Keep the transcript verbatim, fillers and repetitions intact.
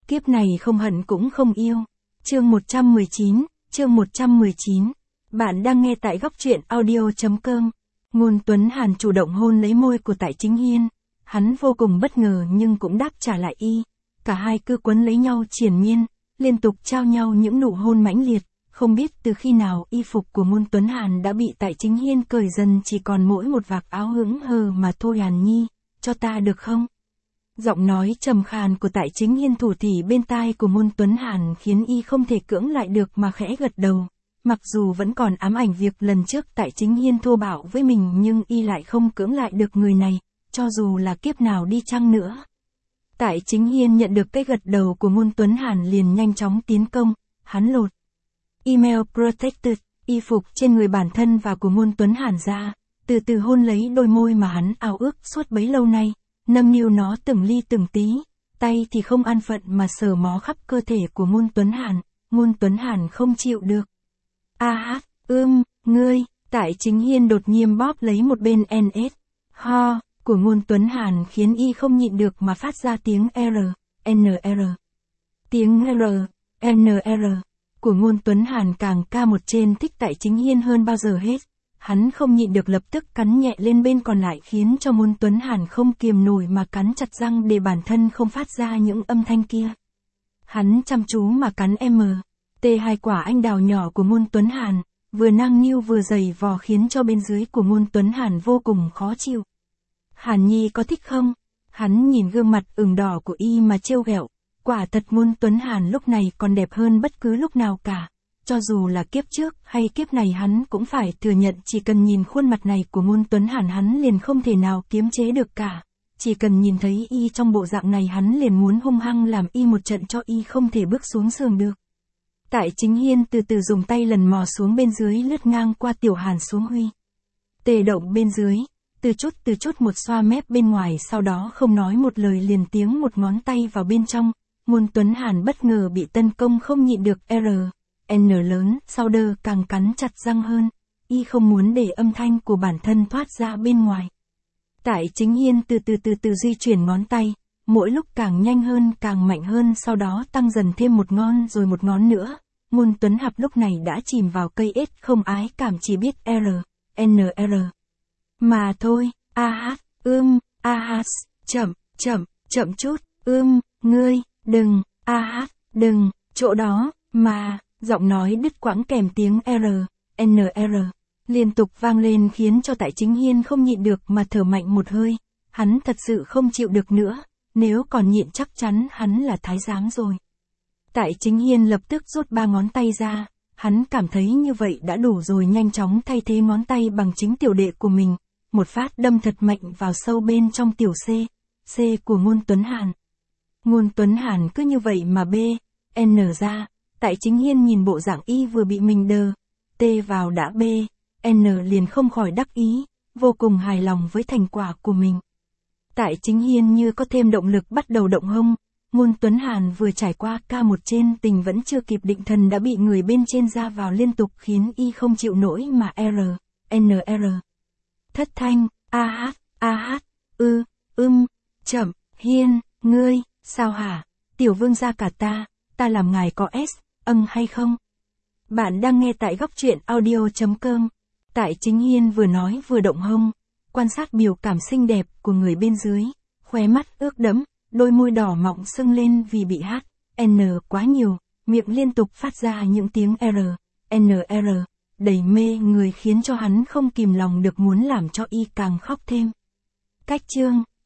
Kiếp này không hận cũng không yêu. Chương một trăm mười chín, chương một trăm mười chín. Bạn đang nghe tại góc truyện audio chấm com. Ngôn Tuấn Hàn chủ động hôn lấy môi của Tại Chính Hiên. Hắn vô cùng bất ngờ nhưng cũng đáp trả lại y. Cả hai cứ quấn lấy nhau triền miên, liên tục trao nhau những nụ hôn mãnh liệt. Không biết từ khi nào y phục của Ngôn Tuấn Hàn đã bị Tại Chính Hiên cởi dần, chỉ còn mỗi một vạt áo hững hờ mà thôi. Hàn nhi, cho ta được không? Giọng nói trầm khàn của Tại Chính Hiên thủ thỉ bên tai của Ngôn Tuấn Hàn khiến y không thể cưỡng lại được mà khẽ gật đầu. Mặc dù vẫn còn ám ảnh việc lần trước Tại Chính Hiên thô bạo với mình nhưng y lại không cưỡng lại được người này, cho dù là kiếp nào đi chăng nữa. Tại Chính Hiên nhận được cái gật đầu của Ngôn Tuấn Hàn liền nhanh chóng tiến công, hắn lột email protected, y phục trên người bản thân và của Ngôn Tuấn Hàn ra, từ từ hôn lấy đôi môi mà hắn ao ước suốt bấy lâu nay, nâng niu nó từng ly từng tí, tay thì không an phận mà sờ mó khắp cơ thể của Ngôn Tuấn Hàn. Ngôn Tuấn Hàn không chịu được. A hát, ưm, ngươi, Tại Chính Hiên đột nhiên bóp lấy một bên en ét, ho, của Ngôn Tuấn Hàn khiến y không nhịn được mà phát ra tiếng R, N R. Tiếng R, N R của Ngôn Tuấn Hàn càng ca một trên thích Tại Chính Hiên hơn bao giờ hết. Hắn không nhịn được lập tức cắn nhẹ lên bên còn lại khiến cho Ngôn Tuấn Hàn không kiềm nổi mà cắn chặt răng để bản thân không phát ra những âm thanh kia. Hắn chăm chú mà cắn M, T hai quả anh đào nhỏ của Ngôn Tuấn Hàn, vừa nang niu vừa dày vò khiến cho bên dưới của Ngôn Tuấn Hàn vô cùng khó chịu. Hàn nhi có thích không? Hắn nhìn gương mặt ửng đỏ của y mà trêu ghẹo. Quả thật Ngôn Tuấn Hàn lúc này còn đẹp hơn bất cứ lúc nào cả. Cho dù là kiếp trước hay kiếp này hắn cũng phải thừa nhận chỉ cần nhìn khuôn mặt này của Ngôn Tuấn Hàn hắn liền không thể nào kiềm chế được cả. Chỉ cần nhìn thấy y trong bộ dạng này hắn liền muốn hung hăng làm y một trận cho y không thể bước xuống giường được. Tại Chính Hiên từ từ dùng tay lần mò xuống bên dưới lướt ngang qua Tiểu Hàn xuống Huy. Tề động bên dưới, từ chút từ chút một xoa mép bên ngoài, sau đó không nói một lời liền tiếng một ngón tay vào bên trong. Ngôn Tuấn Hàn bất ngờ bị tấn công không nhịn được R, N lớn, sau đơ càng cắn chặt răng hơn, y không muốn để âm thanh của bản thân thoát ra bên ngoài. Tại Chính Hiên từ từ từ từ di chuyển ngón tay, mỗi lúc càng nhanh hơn càng mạnh hơn, sau đó tăng dần thêm một ngón rồi một ngón nữa. Ngôn Tuấn Hạp lúc này đã chìm vào cây ếch không ái cảm, chỉ biết R, N R. Mà thôi, a hát, ưm, a hát, chậm, chậm, chậm chút, ưm, ngươi, đừng, a hát, đừng, chỗ đó, mà, giọng nói đứt quãng kèm tiếng R, N R, liên tục vang lên khiến cho Tại Chính Hiên không nhịn được mà thở mạnh một hơi. Hắn thật sự không chịu được nữa, nếu còn nhịn chắc chắn hắn là thái giám rồi. Tại Chính Hiên lập tức rút ba ngón tay ra, hắn cảm thấy như vậy đã đủ rồi, nhanh chóng thay thế ngón tay bằng chính tiểu đệ của mình. Một phát đâm thật mạnh vào sâu bên trong tiểu C, C của Ngôn Tuấn Hàn. Ngôn Tuấn Hàn cứ như vậy mà B, N ra. Tại Chính Hiên nhìn bộ dạng y vừa bị mình đờ, T vào đã B, N liền không khỏi đắc ý, vô cùng hài lòng với thành quả của mình. Tại Chính Hiên như có thêm động lực bắt đầu động hông. Ngôn Tuấn Hàn vừa trải qua ca một trên tình vẫn chưa kịp định thần đã bị người bên trên ra vào liên tục khiến y không chịu nổi mà R, N R. Thất thanh, a hát, a hát, ư, ưm, chậm, Hiên, ngươi, sao hả, tiểu vương gia cả ta, ta làm ngài có S, âng hay không? Bạn đang nghe tại góc truyện audio chấm com. Tại Chính Hiên vừa nói vừa động hông, quan sát biểu cảm xinh đẹp của người bên dưới, khóe mắt ướt đẫm, đôi môi đỏ mọng sưng lên vì bị H, N quá nhiều, miệng liên tục phát ra những tiếng R, N R, đầy mê người khiến cho hắn không kìm lòng được muốn làm cho y càng khóc thêm. Cách chương